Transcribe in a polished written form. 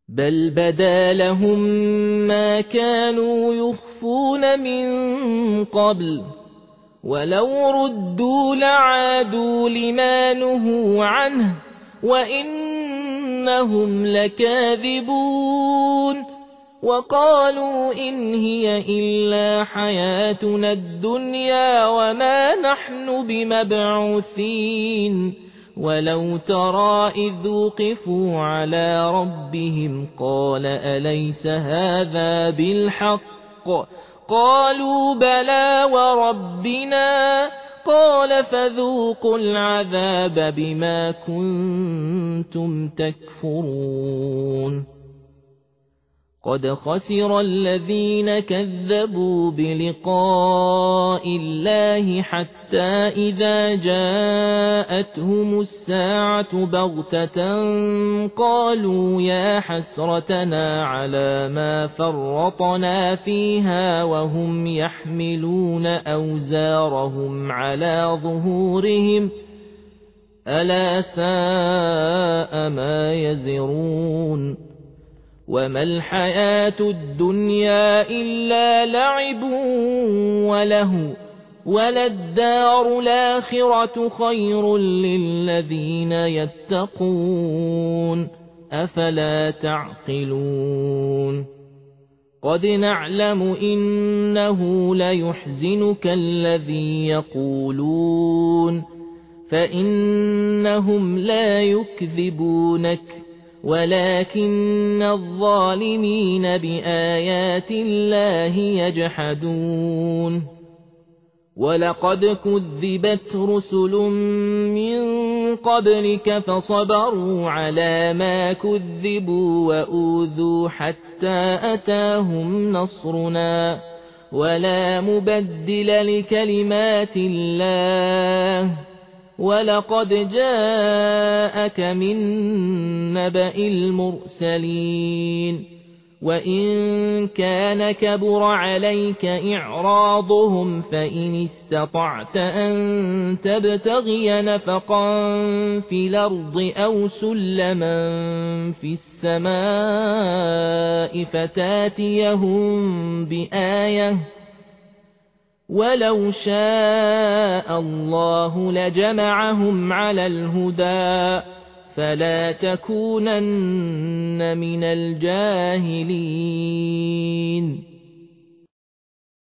بل بدا لهم ما كانوا يخفون من قبل ولو ردوا لعادوا لما نهوا عنه وإنهم لكاذبون وقالوا إن هي إلا حياتنا الدنيا وما نحن بمبعوثين ولو ترى إذ وقفوا على ربهم قال أليس هذا بالحق قالوا بلى وربنا قال فذوقوا العذاب بما كنتم تكفرون قد خسر الذين كذبوا بلقاء الله حتى إذا جاءتهم الساعة بغتة قالوا يا حسرتنا على ما فرطنا فيها وهم يحملون أوزارهم على ظهورهم ألا ساء ما يزرون وما الحياة الدنيا إلا لعب وله وللدار الآخرة خير للذين يتقون أفلا تعقلون قد نعلم إنه ليحزنك الذي يقولون فإنهم لا يكذبونك ولكن الظالمين بآيات الله يجحدون ولقد كذبت رسل من قبلك فصبروا على ما كذبوا وأوذوا حتى أتاهم نصرنا ولا مبدل لكلمات الله ولقد جاءك من نبأ المرسلين وإن كان كبر عليك إعراضهم فإن استطعت أن تبتغي نفقا في الأرض أو سلما في السماء فتاتيهم بآية ولو شاء الله لجمعهم على الهدى فلا تكونن من الجاهلين